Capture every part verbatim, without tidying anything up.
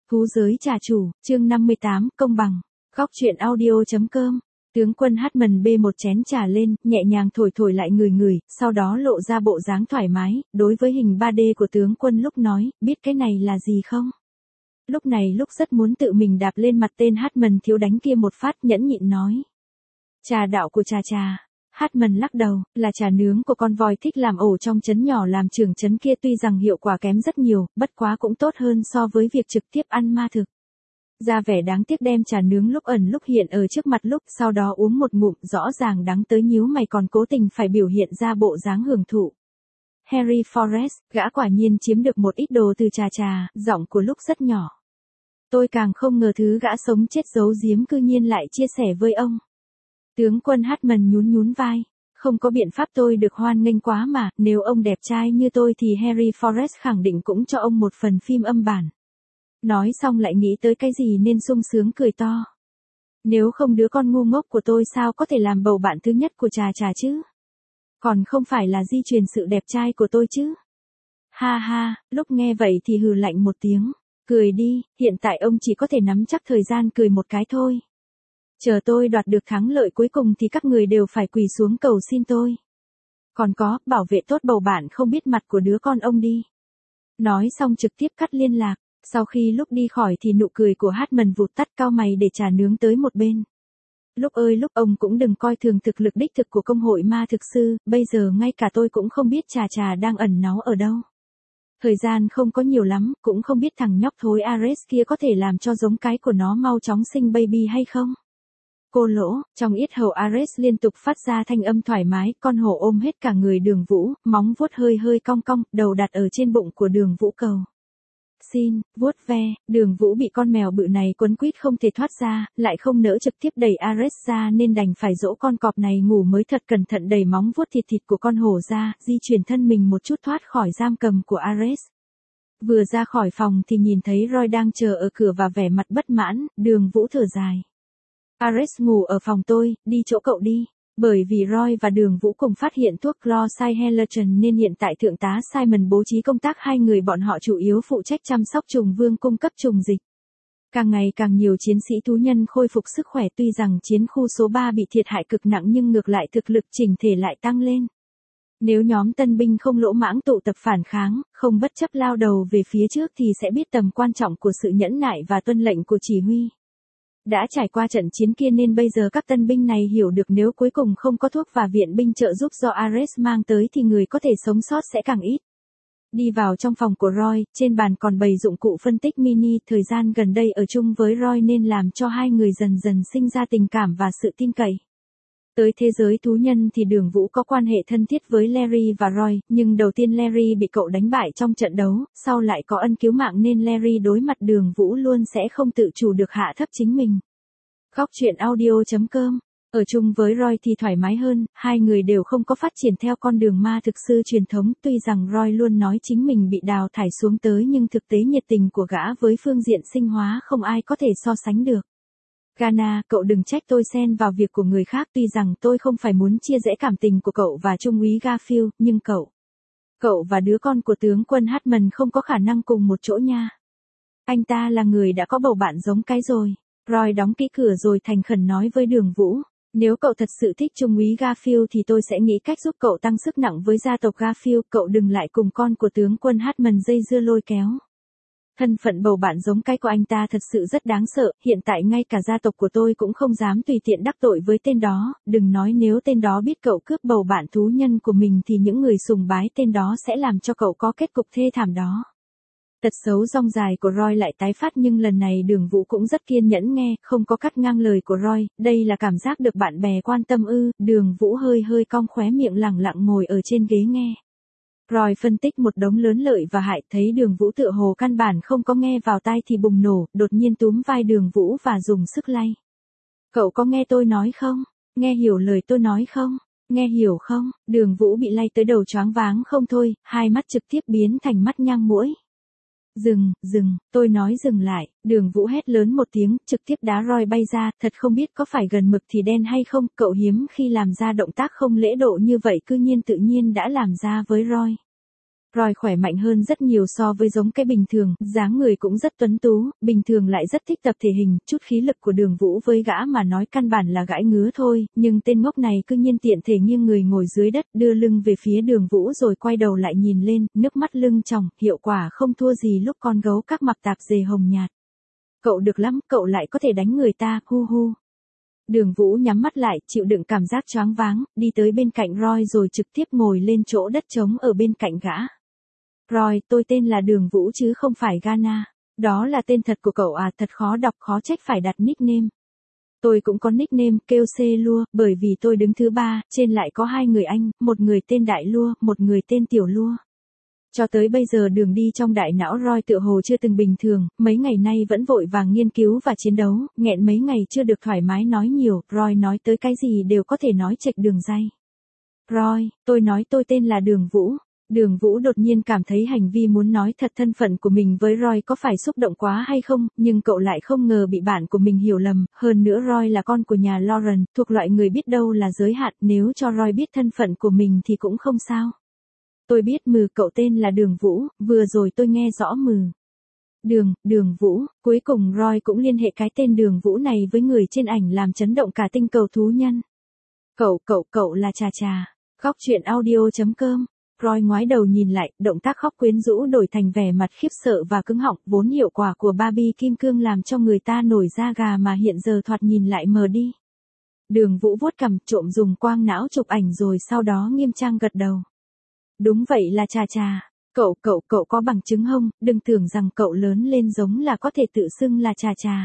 Thú giới trà chủ, chương năm mươi tám, công bằng. Góc truyện audio.com. Tướng quân Hartman bê một chén trà lên, nhẹ nhàng thổi thổi lại người người, sau đó lộ ra bộ dáng thoải mái, đối với hình ba D của tướng quân lúc nói, biết cái này là gì không? Lúc này lúc rất muốn tự mình đạp lên mặt tên Hartman thiếu đánh kia một phát, nhẫn nhịn nói. Trà đạo của trà trà. Hartman lắc đầu, là trà nướng của con voi thích làm ổ trong trấn nhỏ làm trưởng trấn kia, tuy rằng hiệu quả kém rất nhiều, bất quá cũng tốt hơn so với việc trực tiếp ăn ma thực. Ra vẻ đáng tiếc đem trà nướng lúc ẩn lúc hiện ở trước mặt lúc sau đó uống một ngụm, rõ ràng đắng tới nhíu mày còn cố tình phải biểu hiện ra bộ dáng hưởng thụ. Harry Forrest, gã quả nhiên chiếm được một ít đồ từ trà trà, giọng của lúc rất nhỏ. Tôi càng không ngờ thứ gã sống chết giấu giếm cư nhiên lại chia sẻ với ông. Tướng quân Hartman nhún nhún vai. Không có biện pháp, tôi được hoan nghênh quá mà, nếu ông đẹp trai như tôi thì Harry Forrest khẳng định cũng cho ông một phần phim âm bản. Nói xong lại nghĩ tới cái gì nên sung sướng cười to. Nếu không đứa con ngu ngốc của tôi sao có thể làm bầu bạn thứ nhất của trà trà chứ? Còn không phải là di truyền sự đẹp trai của tôi chứ? Ha ha, lúc nghe vậy thì hừ lạnh một tiếng. Cười đi, hiện tại ông chỉ có thể nắm chắc thời gian cười một cái thôi. Chờ tôi đoạt được thắng lợi cuối cùng thì các người đều phải quỳ xuống cầu xin tôi. Còn có, bảo vệ tốt bầu bạn không biết mặt của đứa con ông đi. Nói xong trực tiếp cắt liên lạc. Sau khi lúc đi khỏi thì nụ cười của Hartman vụt tắt, cao mày để trà nướng tới một bên. Lúc ơi lúc, ông cũng đừng coi thường thực lực đích thực của công hội ma thực sư, bây giờ ngay cả tôi cũng không biết trà trà đang ẩn náu ở đâu. Thời gian không có nhiều lắm, cũng không biết thằng nhóc thối Ares kia có thể làm cho giống cái của nó mau chóng sinh baby hay không. Cô lỗ, trong yết hầu Ares liên tục phát ra thanh âm thoải mái, con hổ ôm hết cả người Đường Vũ, móng vuốt hơi hơi cong cong, đầu đặt ở trên bụng của Đường Vũ cầu. Xin, vuốt ve, Đường Vũ bị con mèo bự này quấn quýt không thể thoát ra, lại không nỡ trực tiếp đẩy Ares ra nên đành phải dỗ con cọp này ngủ mới thật cẩn thận đẩy móng vuốt thịt thịt của con hổ ra, di chuyển thân mình một chút thoát khỏi giam cầm của Ares. Vừa ra khỏi phòng thì nhìn thấy Roy đang chờ ở cửa và vẻ mặt bất mãn, Đường Vũ thở dài. Ares ngủ ở phòng tôi, đi chỗ cậu đi. Bởi vì Roy và Đường Vũ cùng phát hiện thuốc Chlorcyhelation nên hiện tại Thượng tá Simon bố trí công tác hai người bọn họ chủ yếu phụ trách chăm sóc trùng vương cung cấp trùng dịch. Càng ngày càng nhiều chiến sĩ thú nhân khôi phục sức khỏe, tuy rằng chiến khu số ba bị thiệt hại cực nặng nhưng ngược lại thực lực chỉnh thể lại tăng lên. Nếu nhóm tân binh không lỗ mãng tụ tập phản kháng, không bất chấp lao đầu về phía trước thì sẽ biết tầm quan trọng của sự nhẫn nại và tuân lệnh của chỉ huy. Đã trải qua trận chiến kia nên bây giờ các tân binh này hiểu được nếu cuối cùng không có thuốc và viện binh trợ giúp do Ares mang tới thì người có thể sống sót sẽ càng ít. Đi vào trong phòng của Roy, trên bàn còn bày dụng cụ phân tích mini, thời gian gần đây ở chung với Roy nên làm cho hai người dần dần sinh ra tình cảm và sự tin cậy. Tới thế giới thú nhân thì Đường Vũ có quan hệ thân thiết với Larry và Roy, nhưng đầu tiên Larry bị cậu đánh bại trong trận đấu, sau lại có ân cứu mạng nên Larry đối mặt Đường Vũ luôn sẽ không tự chủ được hạ thấp chính mình. Góc truyện audio.com. Ở chung với Roy thì thoải mái hơn, hai người đều không có phát triển theo con đường ma thực sư truyền thống, tuy rằng Roy luôn nói chính mình bị đào thải xuống tới nhưng thực tế nhiệt tình của gã với phương diện sinh hóa không ai có thể so sánh được. Ghana, cậu đừng trách tôi xen vào việc của người khác, tuy rằng tôi không phải muốn chia rẽ cảm tình của cậu và Trung úy Garfield, nhưng cậu... Cậu và đứa con của tướng quân Hartman không có khả năng cùng một chỗ nha. Anh ta là người đã có bầu bạn giống cái rồi. Roy đóng kỹ cửa rồi thành khẩn nói với Đường Vũ. Nếu cậu thật sự thích Trung úy Garfield thì tôi sẽ nghĩ cách giúp cậu tăng sức nặng với gia tộc Garfield, cậu đừng lại cùng con của tướng quân Hartman dây dưa lôi kéo. Thân phận bầu bạn giống cái của anh ta thật sự rất đáng sợ, hiện tại ngay cả gia tộc của tôi cũng không dám tùy tiện đắc tội với tên đó, đừng nói nếu tên đó biết cậu cướp bầu bạn thú nhân của mình thì những người sùng bái tên đó sẽ làm cho cậu có kết cục thê thảm đó. Tật xấu rong dài của Roy lại tái phát nhưng lần này Đường Vũ cũng rất kiên nhẫn nghe, không có cắt ngang lời của Roy, đây là cảm giác được bạn bè quan tâm ư, Đường Vũ hơi hơi cong khóe miệng lẳng lặng ngồi ở trên ghế nghe. Roy phân tích một đống lớn lợi và hại, thấy Đường Vũ tựa hồ căn bản không có nghe vào tai thì bùng nổ, đột nhiên túm vai Đường Vũ và dùng sức lay. Cậu có nghe tôi nói không? Nghe hiểu lời tôi nói không? Nghe hiểu không? Đường Vũ bị lay tới đầu choáng váng không thôi, hai mắt trực tiếp biến thành mắt nhang muỗi. Dừng, dừng, tôi nói dừng lại, Đường Vũ hét lớn một tiếng, trực tiếp đá Roy bay ra, thật không biết có phải gần mực thì đen hay không, cậu hiếm khi làm ra động tác không lễ độ như vậy cư nhiên tự nhiên đã làm ra với Roy. Roy khỏe mạnh hơn rất nhiều so với giống cái bình thường, dáng người cũng rất tuấn tú, bình thường lại rất thích tập thể hình, chút khí lực của Đường Vũ với gã mà nói căn bản là gãi ngứa thôi, nhưng tên ngốc này cứ nhiên tiện thể nghiêng người ngồi dưới đất, đưa lưng về phía Đường Vũ rồi quay đầu lại nhìn lên, nước mắt lưng tròng, hiệu quả không thua gì lúc con gấu các mặc tạp dề hồng nhạt. Cậu được lắm, cậu lại có thể đánh người ta, hu hu. Đường Vũ nhắm mắt lại, chịu đựng cảm giác choáng váng, đi tới bên cạnh Roy rồi trực tiếp ngồi lên chỗ đất trống ở bên cạnh gã. Roy, tôi tên là Đường Vũ chứ không phải Ghana. Đó là tên thật của cậu à, thật khó đọc, khó trách phải đặt nickname. Tôi cũng có nickname, kêu C Lua, bởi vì tôi đứng thứ ba, trên lại có hai người anh, một người tên Đại Lua, một người tên Tiểu Lua. Cho tới bây giờ đường đi trong đại não Roy tựa hồ chưa từng bình thường, mấy ngày nay vẫn vội vàng nghiên cứu và chiến đấu, nghẹn mấy ngày chưa được thoải mái nói nhiều, Roy nói tới cái gì đều có thể nói chệch đường ray. Roy, tôi nói tôi tên là Đường Vũ. Đường Vũ đột nhiên cảm thấy hành vi muốn nói thật thân phận của mình với Roy có phải xúc động quá hay không, nhưng cậu lại không ngờ bị bạn của mình hiểu lầm, hơn nữa Roy là con của nhà Lauren, thuộc loại người biết đâu là giới hạn, nếu cho Roy biết thân phận của mình thì cũng không sao. Tôi biết mừ, cậu tên là Đường Vũ, vừa rồi tôi nghe rõ mừ. Đường, Đường Vũ, cuối cùng Roy cũng liên hệ cái tên Đường Vũ này với người trên ảnh làm chấn động cả tinh cầu thú nhân. Cậu, cậu, cậu là Trà Trà. Khóc chuyện audio chấm com. Roy ngoái đầu nhìn lại, động tác khóc quyến rũ đổi thành vẻ mặt khiếp sợ và cứng họng, vốn hiệu quả của Barbie kim cương làm cho người ta nổi da gà mà hiện giờ thoạt nhìn lại mờ đi. Đường Vũ vuốt cằm, trộm dùng quang não chụp ảnh rồi sau đó nghiêm trang gật đầu. Đúng vậy là Trà Trà. Cậu, cậu, cậu có bằng chứng không, đừng tưởng rằng cậu lớn lên giống là có thể tự xưng là Trà Trà.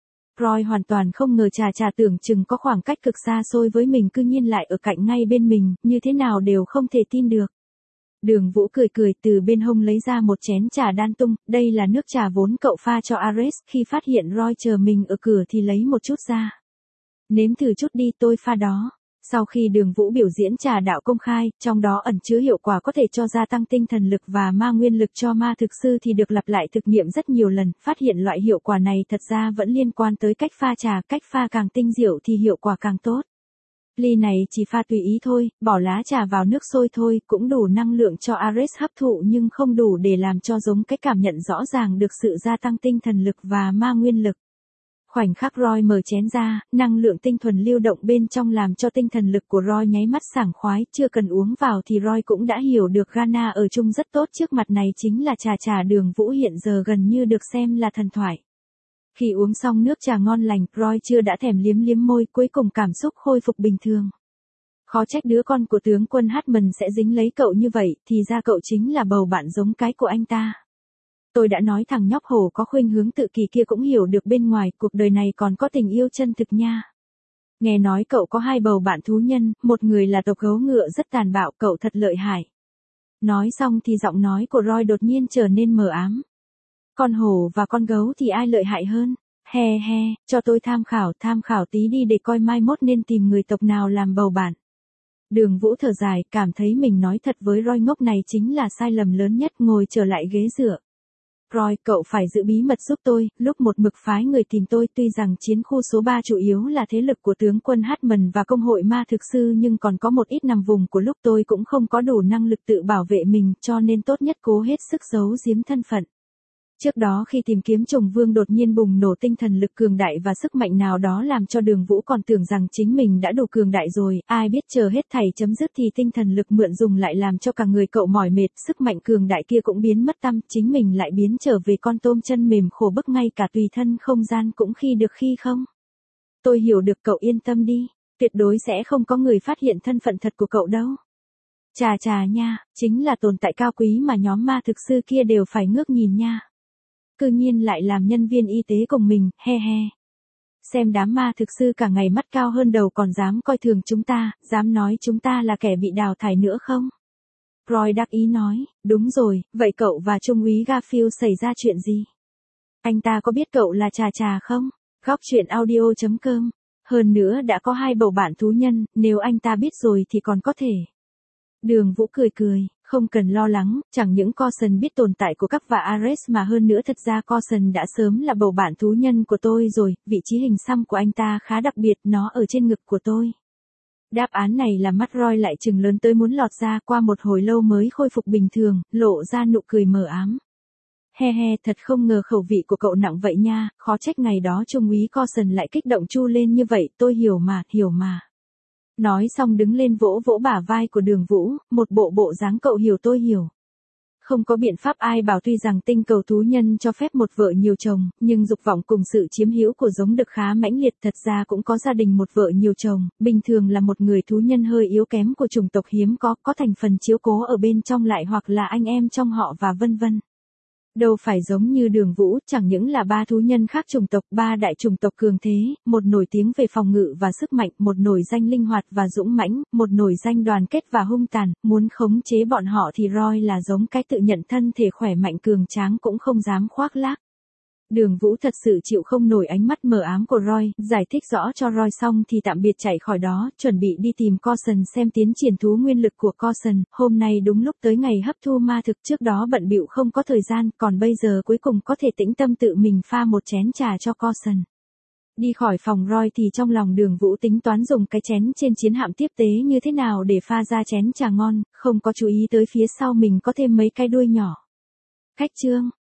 Roy hoàn toàn không ngờ Trà Trà tưởng chừng có khoảng cách cực xa xôi với mình cư nhiên lại ở cạnh ngay bên mình, như thế nào đều không thể tin được. Đường Vũ cười cười từ bên hông lấy ra một chén trà đan tung, đây là nước trà vốn cậu pha cho Ares, khi phát hiện Roy chờ mình ở cửa thì lấy một chút ra. Nếm thử chút đi, tôi pha đó. Sau khi Đường Vũ biểu diễn trà đạo công khai, trong đó ẩn chứa hiệu quả có thể cho gia tăng tinh thần lực và ma nguyên lực cho ma thực sư thì được lặp lại thực nghiệm rất nhiều lần, phát hiện loại hiệu quả này thật ra vẫn liên quan tới cách pha trà, cách pha càng tinh diệu thì hiệu quả càng tốt. Ly này chỉ pha tùy ý thôi, bỏ lá trà vào nước sôi thôi, cũng đủ năng lượng cho Ares hấp thụ nhưng không đủ để làm cho giống cái cảm nhận rõ ràng được sự gia tăng tinh thần lực và ma nguyên lực. Khoảnh khắc Roy mở chén ra, năng lượng tinh thuần lưu động bên trong làm cho tinh thần lực của Roy nháy mắt sảng khoái, chưa cần uống vào thì Roy cũng đã hiểu được Ghana ở chung rất tốt, trước mặt này chính là Trà Trà Đường Vũ hiện giờ gần như được xem là thần thoại. Khi uống xong nước trà ngon lành, Roy chưa đã thèm liếm liếm môi, cuối cùng cảm xúc khôi phục bình thường. Khó trách đứa con của tướng quân Hartman sẽ dính lấy cậu như vậy, thì ra cậu chính là bầu bạn giống cái của anh ta. Tôi đã nói thằng nhóc hổ có khuynh hướng tự kỷ kia cũng hiểu được bên ngoài, cuộc đời này còn có tình yêu chân thực nha. Nghe nói cậu có hai bầu bạn thú nhân, một người là tộc gấu ngựa rất tàn bạo, cậu thật lợi hại. Nói xong thì giọng nói của Roy đột nhiên trở nên mờ ám. Con hổ và con gấu thì ai lợi hại hơn? He he, cho tôi tham khảo, tham khảo tí đi để coi mai mốt nên tìm người tộc nào làm bầu bạn. Đường Vũ thở dài, cảm thấy mình nói thật với Roy ngốc này chính là sai lầm lớn nhất, ngồi trở lại ghế dựa. Roy, cậu phải giữ bí mật giúp tôi, lúc một mực phái người tìm tôi, tuy rằng chiến khu số ba chủ yếu là thế lực của tướng quân Hartman và công hội ma thực sư nhưng còn có một ít nằm vùng của lúc tôi cũng không có đủ năng lực tự bảo vệ mình, cho nên tốt nhất cố hết sức giấu giếm thân phận. Trước đó khi tìm kiếm Trùng Vương đột nhiên bùng nổ tinh thần lực cường đại và sức mạnh nào đó làm cho Đường Vũ còn tưởng rằng chính mình đã đủ cường đại rồi, ai biết chờ hết thảy chấm dứt thì tinh thần lực mượn dùng lại làm cho cả người cậu mỏi mệt, sức mạnh cường đại kia cũng biến mất tăm, chính mình lại biến trở về con tôm chân mềm khổ bức, ngay cả tùy thân không gian cũng khi được khi không. Tôi hiểu được, cậu yên tâm đi, tuyệt đối sẽ không có người phát hiện thân phận thật của cậu đâu. Trà Trà nha, chính là tồn tại cao quý mà nhóm ma thực sư kia đều phải ngước nhìn nha. Cư nhiên lại làm nhân viên y tế cùng mình, he he. Xem đám ma thực sư cả ngày mắt cao hơn đầu còn dám coi thường chúng ta, dám nói chúng ta là kẻ bị đào thải nữa không? Roy đắc ý nói, đúng rồi, vậy cậu và Trung úy Garfield xảy ra chuyện gì? Anh ta có biết cậu là Trà Trà không? Khóc chuyện audio chấm com. Hơn nữa đã có hai bầu bạn thú nhân, nếu anh ta biết rồi thì còn có thể. Đường Vũ cười cười, không cần lo lắng, chẳng những Coulson biết tồn tại của các và Ares mà hơn nữa thật ra Coulson đã sớm là bầu bạn thú nhân của tôi rồi, vị trí hình xăm của anh ta khá đặc biệt, nó ở trên ngực của tôi. Đáp án này là mắt Roy lại trừng lớn tới muốn lọt ra, qua một hồi lâu mới khôi phục bình thường, lộ ra nụ cười mờ ám. He he, thật không ngờ khẩu vị của cậu nặng vậy nha, khó trách ngày đó Trung úy Coulson lại kích động chu lên như vậy, tôi hiểu mà, hiểu mà. Nói xong đứng lên vỗ vỗ bả vai của Đường Vũ, một bộ bộ dáng cậu hiểu tôi hiểu. Không có biện pháp, ai bảo tuy rằng tinh cầu thú nhân cho phép một vợ nhiều chồng, nhưng dục vọng cùng sự chiếm hữu của giống đực khá mãnh liệt, thật ra cũng có gia đình một vợ nhiều chồng, bình thường là một người thú nhân hơi yếu kém của chủng tộc hiếm có, có thành phần chiếu cố ở bên trong lại hoặc là anh em trong họ và vân vân. Đâu phải giống như Đường Vũ, chẳng những là ba thú nhân khác chủng tộc, ba đại chủng tộc cường thế, một nổi tiếng về phòng ngự và sức mạnh, một nổi danh linh hoạt và dũng mãnh, một nổi danh đoàn kết và hung tàn, muốn khống chế bọn họ thì Roy là giống cái tự nhận thân thể khỏe mạnh cường tráng cũng không dám khoác lác. Đường Vũ thật sự chịu không nổi ánh mắt mờ ám của Roy, giải thích rõ cho Roy xong thì tạm biệt chạy khỏi đó, chuẩn bị đi tìm Coulson xem tiến triển thú nguyên lực của Coulson, hôm nay đúng lúc tới ngày hấp thu ma thực, trước đó bận bịu không có thời gian, còn bây giờ cuối cùng có thể tĩnh tâm tự mình pha một chén trà cho Coulson. Đi khỏi phòng Roy thì trong lòng Đường Vũ tính toán dùng cái chén trên chiến hạm tiếp tế như thế nào để pha ra chén trà ngon, không có chú ý tới phía sau mình có thêm mấy cái đuôi nhỏ. Cách chương